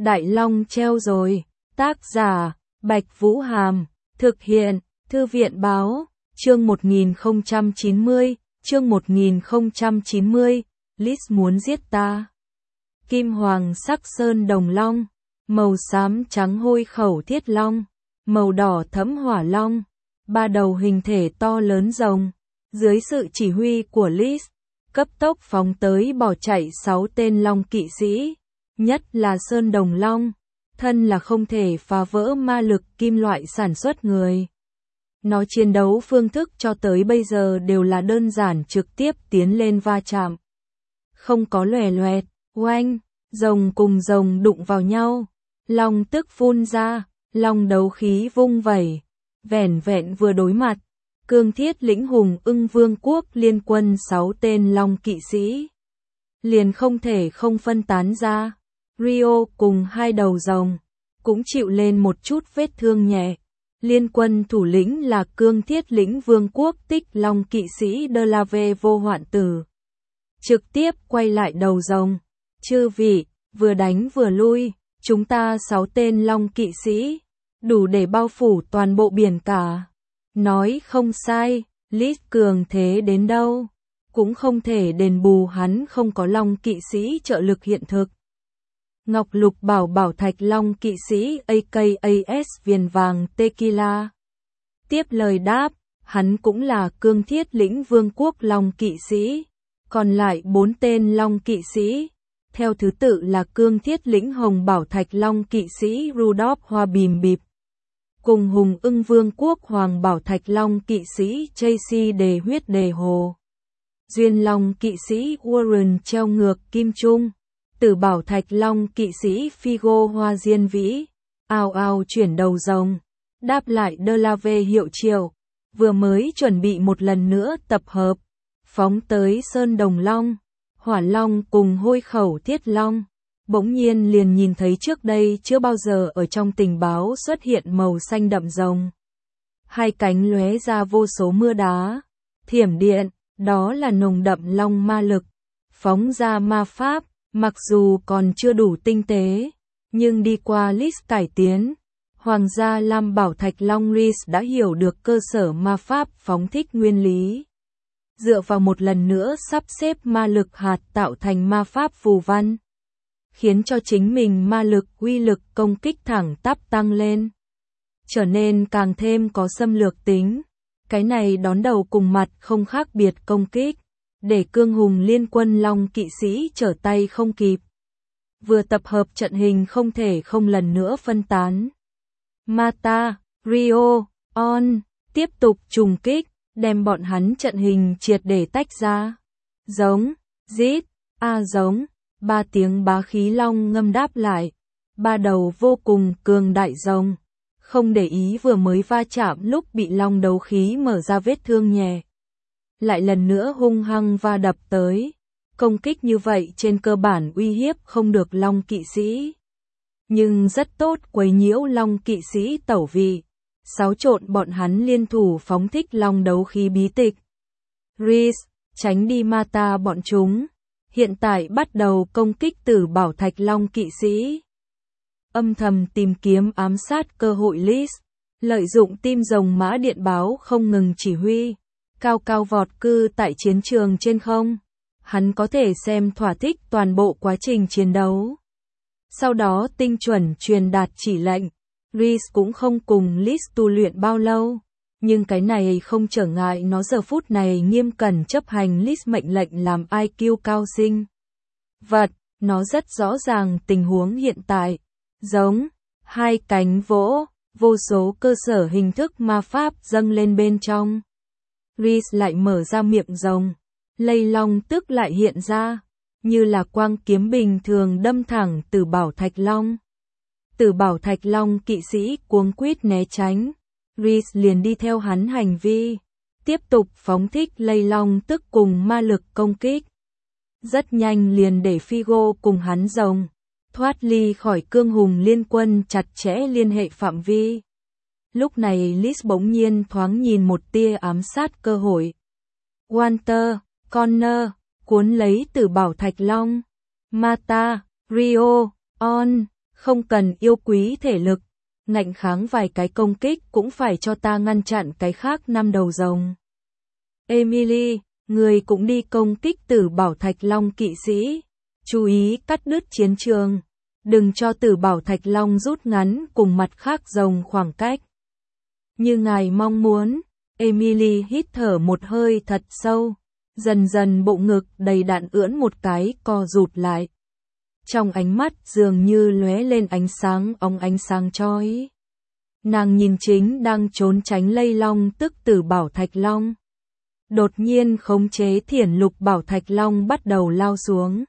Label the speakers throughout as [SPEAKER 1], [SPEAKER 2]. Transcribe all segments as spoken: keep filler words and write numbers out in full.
[SPEAKER 1] Đại Long treo rồi. Tác giả, Bạch Vũ Hàm. Thực hiện, Thư viện Báo. Chương một nghìn không trăm chín mươi. Chương một nghìn không trăm chín mươi. Liz muốn giết ta. Kim hoàng sắc sơn đồng long. Màu xám trắng hôi khẩu thiết long. Màu đỏ thẫm hỏa long. Ba đầu hình thể to lớn rồng. Dưới sự chỉ huy của Liz, cấp tốc phóng tới bỏ chạy sáu tên long kỵ sĩ. Nhất là sơn đồng long. Thân là không thể phá vỡ ma lực kim loại sản xuất người. Nó chiến đấu phương thức cho tới bây giờ đều là đơn giản trực tiếp tiến lên va chạm. Không có lòe loẹt, oanh, rồng cùng rồng đụng vào nhau. Long tức phun ra, long đấu khí vung vẩy. Vẻn vẹn vừa đối mặt, cương thiết lĩnh hùng ưng vương quốc liên quân sáu tên long kỵ sĩ. Liền không thể không phân tán ra. Rio cùng hai đầu rồng, cũng chịu lên một chút vết thương nhẹ. Liên quân thủ lĩnh là cương thiết lĩnh vương quốc tích long kỵ sĩ De La Ve vô hoạn tử. Trực tiếp quay lại đầu rồng. Chư vị, vừa đánh vừa lui, chúng ta sáu tên long kỵ sĩ, đủ để bao phủ toàn bộ biển cả. Nói không sai, Liz cường thế đến đâu, cũng không thể đền bù hắn không có long kỵ sĩ trợ lực hiện thực. Ngọc Lục Bảo Bảo Thạch Long kỵ sĩ a ca a s Viền Vàng Tequila. Tiếp lời đáp, hắn cũng là cương thiết lĩnh vương quốc long kỵ sĩ. Còn lại bốn tên long kỵ sĩ, theo thứ tự là cương thiết lĩnh Hồng Bảo Thạch Long kỵ sĩ Rudolph Hoa Bìm Bịp. Cùng hùng ưng vương quốc Hoàng Bảo Thạch Long kỵ sĩ Tracy Đề Huyết Đề Hồ. Duyên Long kỵ sĩ Warren treo ngược Kim Trung. Tử Bảo Thạch Long kỵ sĩ Figo Hoa Diên Vĩ. Ào ào chuyển đầu rồng. Đáp lại De La Ve hiệu triệu. Vừa mới chuẩn bị một lần nữa tập hợp. Phóng tới Sơn Đồng Long. Hỏa Long cùng hôi khẩu thiết long. Bỗng nhiên liền nhìn thấy trước đây chưa bao giờ ở trong tình báo xuất hiện màu xanh đậm rồng. Hai cánh lóe ra vô số mưa đá. Thiểm điện, đó là nồng đậm long ma lực. Phóng ra ma pháp. Mặc dù còn chưa đủ tinh tế, nhưng đi qua Liz cải tiến, Hoàng gia Lam Bảo Thạch Long Liz đã hiểu được cơ sở ma pháp phóng thích nguyên lý. Dựa vào một lần nữa sắp xếp ma lực hạt tạo thành ma pháp phù văn, khiến cho chính mình ma lực uy lực công kích thẳng tắp tăng lên, trở nên càng thêm có xâm lược tính. Cái này đón đầu cùng mặt không khác biệt công kích, để cương hùng liên quân long kỵ sĩ trở tay không kịp. Vừa tập hợp trận hình không thể không lần nữa phân tán. Mata, Rio, On, tiếp tục trùng kích, đem bọn hắn trận hình triệt để tách ra. Giống, rít, a giống, ba tiếng bá khí long ngâm đáp lại. Ba đầu vô cùng cường đại rồng, không để ý vừa mới va chạm lúc bị long đấu khí mở ra vết thương nhẹ. Lại lần nữa hung hăng va đập tới. Công kích như vậy trên cơ bản uy hiếp không được long kỵ sĩ. Nhưng rất tốt quấy nhiễu long kỵ sĩ tẩu vị. Xáo trộn bọn hắn liên thủ phóng thích long đấu khí bí tịch. Reese, tránh đi Mata bọn chúng. Hiện tại bắt đầu công kích Tử Bảo Thạch Long kỵ sĩ. Âm thầm tìm kiếm ám sát cơ hội Liz. Lợi dụng tim rồng mã điện báo không ngừng chỉ huy. Cao cao vọt cư tại chiến trường trên không. Hắn có thể xem thỏa thích toàn bộ quá trình chiến đấu. Sau đó tinh chuẩn truyền đạt chỉ lệnh. Reese cũng không cùng Liz tu luyện bao lâu. Nhưng cái này không trở ngại nó giờ phút này nghiêm cẩn chấp hành Liz mệnh lệnh làm i kiu cao sinh. Vật, nó rất rõ ràng tình huống hiện tại. Giống, hai cánh vỗ, vô số cơ sở hình thức ma pháp dâng lên bên trong. Reese lại mở ra miệng rồng, lây long tức lại hiện ra, như là quang kiếm bình thường đâm thẳng Tử Bảo Thạch Long. Tử Bảo Thạch Long kỵ sĩ cuống quýt né tránh, Reese liền đi theo hắn hành vi, tiếp tục phóng thích lây long tức cùng ma lực công kích. Rất nhanh liền để Figo cùng hắn rồng, thoát ly khỏi cương hùng liên quân chặt chẽ liên hệ phạm vi. Lúc này Liz bỗng nhiên thoáng nhìn một tia ám sát cơ hội. Walter, Connor, cuốn lấy Tử Bảo Thạch Long. Mata, Rio, On, Không cần yêu quý thể lực, ngạnh kháng vài cái công kích cũng phải cho ta ngăn chặn cái khác năm đầu rồng. Emily, người cũng đi công kích Tử Bảo Thạch Long kỵ sĩ. Chú ý cắt đứt chiến trường. Đừng cho Tử Bảo Thạch Long rút ngắn cùng mặt khác rồng khoảng cách. Như ngài mong muốn, Emily hít thở một hơi thật sâu. Dần dần bộ ngực đầy đặn ưỡn một cái co rụt lại. Trong ánh mắt dường như lóe lên ánh sáng óng ánh sáng chói. Nàng nhìn chính đang trốn tránh Lây Long tức Tử Bảo Thạch Long. Đột nhiên khống chế Thiển Lục Bảo Thạch Long bắt đầu lao xuống.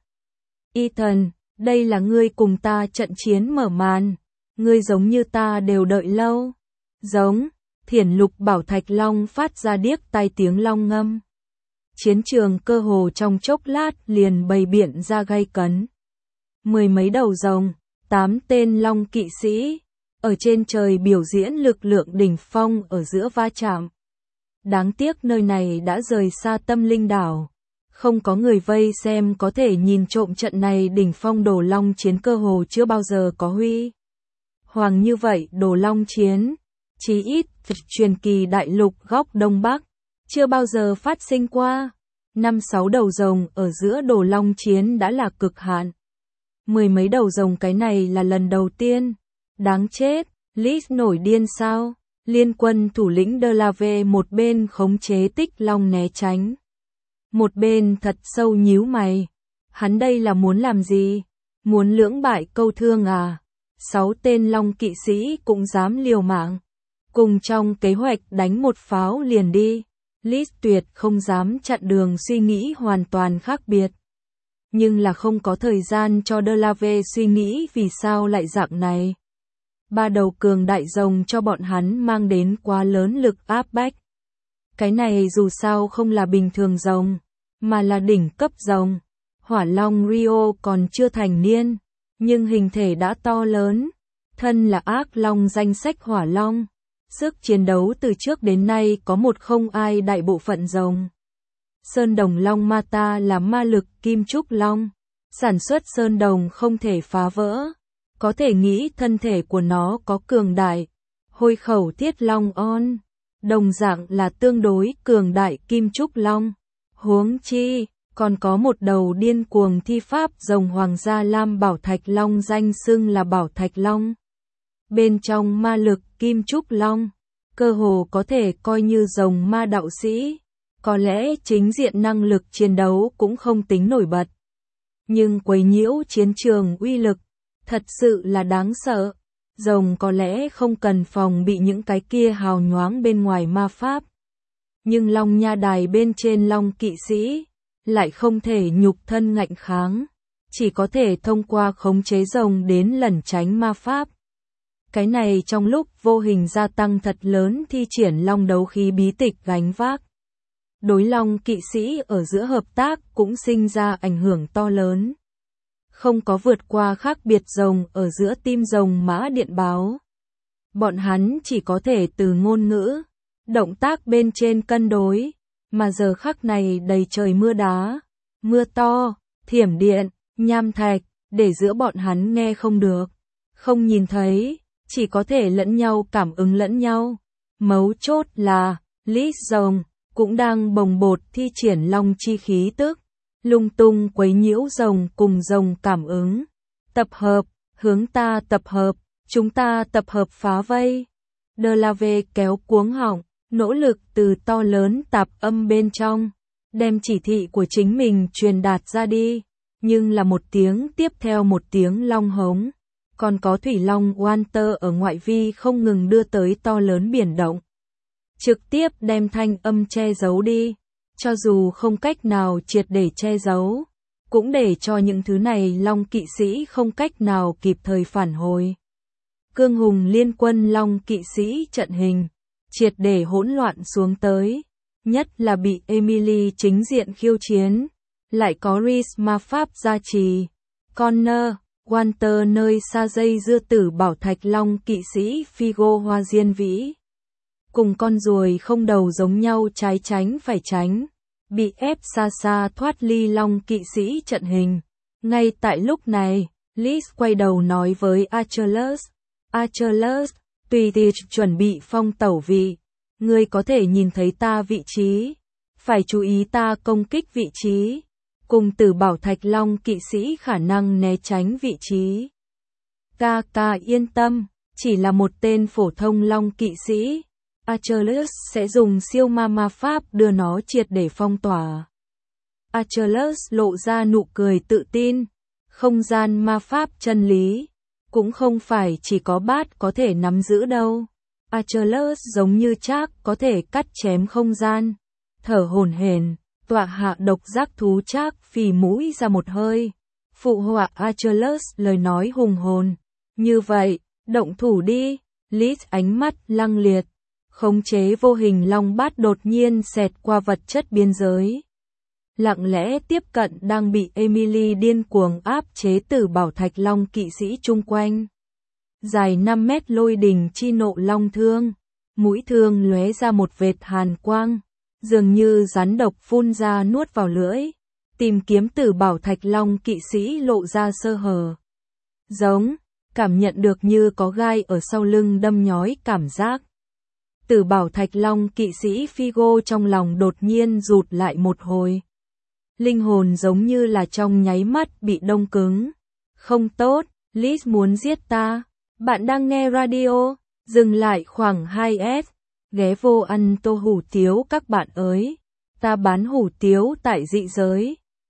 [SPEAKER 1] Ethan, đây là ngươi cùng ta trận chiến mở màn. Ngươi giống như ta đều đợi lâu. Giống, Thiển Lục Bảo Thạch Long phát ra điếc tai tiếng long ngâm. Chiến trường cơ hồ trong chốc lát liền bày biện ra gay cấn. Mười mấy đầu rồng, tám tên long kỵ sĩ, ở trên trời biểu diễn lực lượng đỉnh phong ở giữa va chạm. Đáng tiếc nơi này đã rời xa Tâm Linh Đảo. Không có người vây xem có thể nhìn trộm trận này đỉnh phong đồ long chiến cơ hồ chưa bao giờ có huy hoàng như vậy đồ long chiến. Chí ít, truyền kỳ đại lục góc Đông Bắc, chưa bao giờ phát sinh qua. Năm sáu đầu rồng ở giữa đồ long chiến đã là cực hạn. Mười mấy đầu rồng cái này là lần đầu tiên. Đáng chết, Liz nổi điên sao? Liên quân thủ lĩnh De La Ve một bên khống chế Tích Long né tránh. Một bên thật sâu nhíu mày. Hắn đây là muốn làm gì? Muốn lưỡng bại câu thương à? Sáu tên long kỵ sĩ cũng dám liều mạng. Cùng trong kế hoạch đánh một pháo liền đi. Liz tuyệt không dám chặn đường suy nghĩ hoàn toàn khác biệt. Nhưng là không có thời gian cho De La Ve suy nghĩ vì sao lại dạng này. Ba đầu cường đại rồng cho bọn hắn mang đến quá lớn lực áp bách. Cái này dù sao không là bình thường rồng, mà là đỉnh cấp rồng. Hỏa Long Rio còn chưa thành niên, nhưng hình thể đã to lớn. Thân là ác long danh sách Hỏa Long. Sức chiến đấu từ trước đến nay có một không ai đại bộ phận rồng. Sơn đồng long Mata là ma lực kim trúc long. Sản xuất sơn đồng không thể phá vỡ. Có thể nghĩ thân thể của nó có cường đại. Hôi khẩu thiết long on. Đồng dạng là tương đối cường đại kim trúc long. Huống chi, còn có một đầu điên cuồng thi pháp rồng hoàng gia Lam Bảo Thạch Long danh xưng là Bảo Thạch Long. Bên trong ma lực kim trúc long, cơ hồ có thể coi như rồng ma đạo sĩ. Có lẽ chính diện năng lực chiến đấu cũng không tính nổi bật. Nhưng quấy nhiễu chiến trường uy lực, thật sự là đáng sợ. Rồng có lẽ không cần phòng bị những cái kia hào nhoáng bên ngoài ma pháp. Nhưng long nha đài bên trên long kỵ sĩ, lại không thể nhục thân ngạnh kháng. Chỉ có thể thông qua khống chế rồng đến lẩn tránh ma pháp. Cái này trong lúc vô hình gia tăng thật lớn thi triển long đấu khí bí tịch gánh vác. Đối long kỵ sĩ ở giữa hợp tác cũng sinh ra ảnh hưởng to lớn. Không có vượt qua khác biệt rồng ở giữa tim rồng mã điện báo. Bọn hắn chỉ có thể từ ngôn ngữ, động tác bên trên cân đối, mà giờ khắc này đầy trời mưa đá, mưa to, thiểm điện, nham thạch, để giữa bọn hắn nghe không được, không nhìn thấy, chỉ có thể lẫn nhau cảm ứng lẫn nhau. Mấu chốt là, Liz rồng cũng đang bồng bột thi triển long chi khí tức, lung tung quấy nhiễu rồng cùng rồng cảm ứng. Tập hợp, hướng ta tập hợp, chúng ta tập hợp phá vây. De La Ve kéo cuống họng, nỗ lực từ to lớn tạp âm bên trong, đem chỉ thị của chính mình truyền đạt ra đi, nhưng là một tiếng tiếp theo một tiếng long hống. Còn có thủy long Walter ở ngoại vi không ngừng đưa tới to lớn biển động. Trực tiếp đem thanh âm che giấu đi, cho dù không cách nào triệt để che giấu, cũng để cho những thứ này long kỵ sĩ không cách nào kịp thời phản hồi. Cương hùng liên quân long kỵ sĩ trận hình, triệt để hỗn loạn xuống tới, nhất là bị Emily chính diện khiêu chiến, lại có Reese ma pháp gia trì, Connor, Walter nơi xa dây dưa Tử Bảo Thạch Long kỵ sĩ Figo Hoa Diên Vĩ. Cùng con ruồi không đầu giống nhau trái tránh phải tránh, bị ép xa xa thoát ly long kỵ sĩ trận hình. Ngay tại lúc này, Liz quay đầu nói với Achilles. Achilles, tùy tiệc chuẩn bị phong tẩu vị. Ngươi có thể nhìn thấy ta vị trí. Phải chú ý ta công kích vị trí. Cùng Tử Bảo Thạch Long kỵ sĩ khả năng né tránh vị trí. Ca ca yên tâm, chỉ là một tên phổ thông long kỵ sĩ. Achilles sẽ dùng siêu ma ma pháp đưa nó triệt để phong tỏa. Achilles lộ ra nụ cười tự tin. Không gian ma pháp chân lý. Cũng không phải chỉ có bát có thể nắm giữ đâu. Achilles giống như Trác có thể cắt chém không gian. Thở hổn hển, tọa hạ độc giác thú Trác phì mũi ra một hơi. Phụ họa Achilles lời nói hùng hồn. Như vậy, động thủ đi. Liz ánh mắt lăng liệt. Khống chế vô hình long bát đột nhiên xẹt qua vật chất biên giới. Lặng lẽ tiếp cận đang bị Emily điên cuồng áp chế Tử Bảo Thạch Long kỵ sĩ chung quanh. Dài năm mét lôi đình chi nộ long thương. Mũi thương lóe ra một vệt hàn quang. Dường như rắn độc phun ra nuốt vào lưỡi. Tìm kiếm Tử Bảo Thạch Long kỵ sĩ lộ ra sơ hở. Giống, cảm nhận được như có gai ở sau lưng đâm nhói cảm giác. Tử Bảo Thạch Long kỵ sĩ Figo trong lòng đột nhiên rụt lại một hồi. Linh hồn giống như là trong nháy mắt bị đông cứng. Không tốt, Liz muốn giết ta. Bạn đang nghe radio, dừng lại khoảng hai S. Ghé vô ăn tô hủ tiếu các bạn ơi. Ta bán hủ tiếu tại dị giới.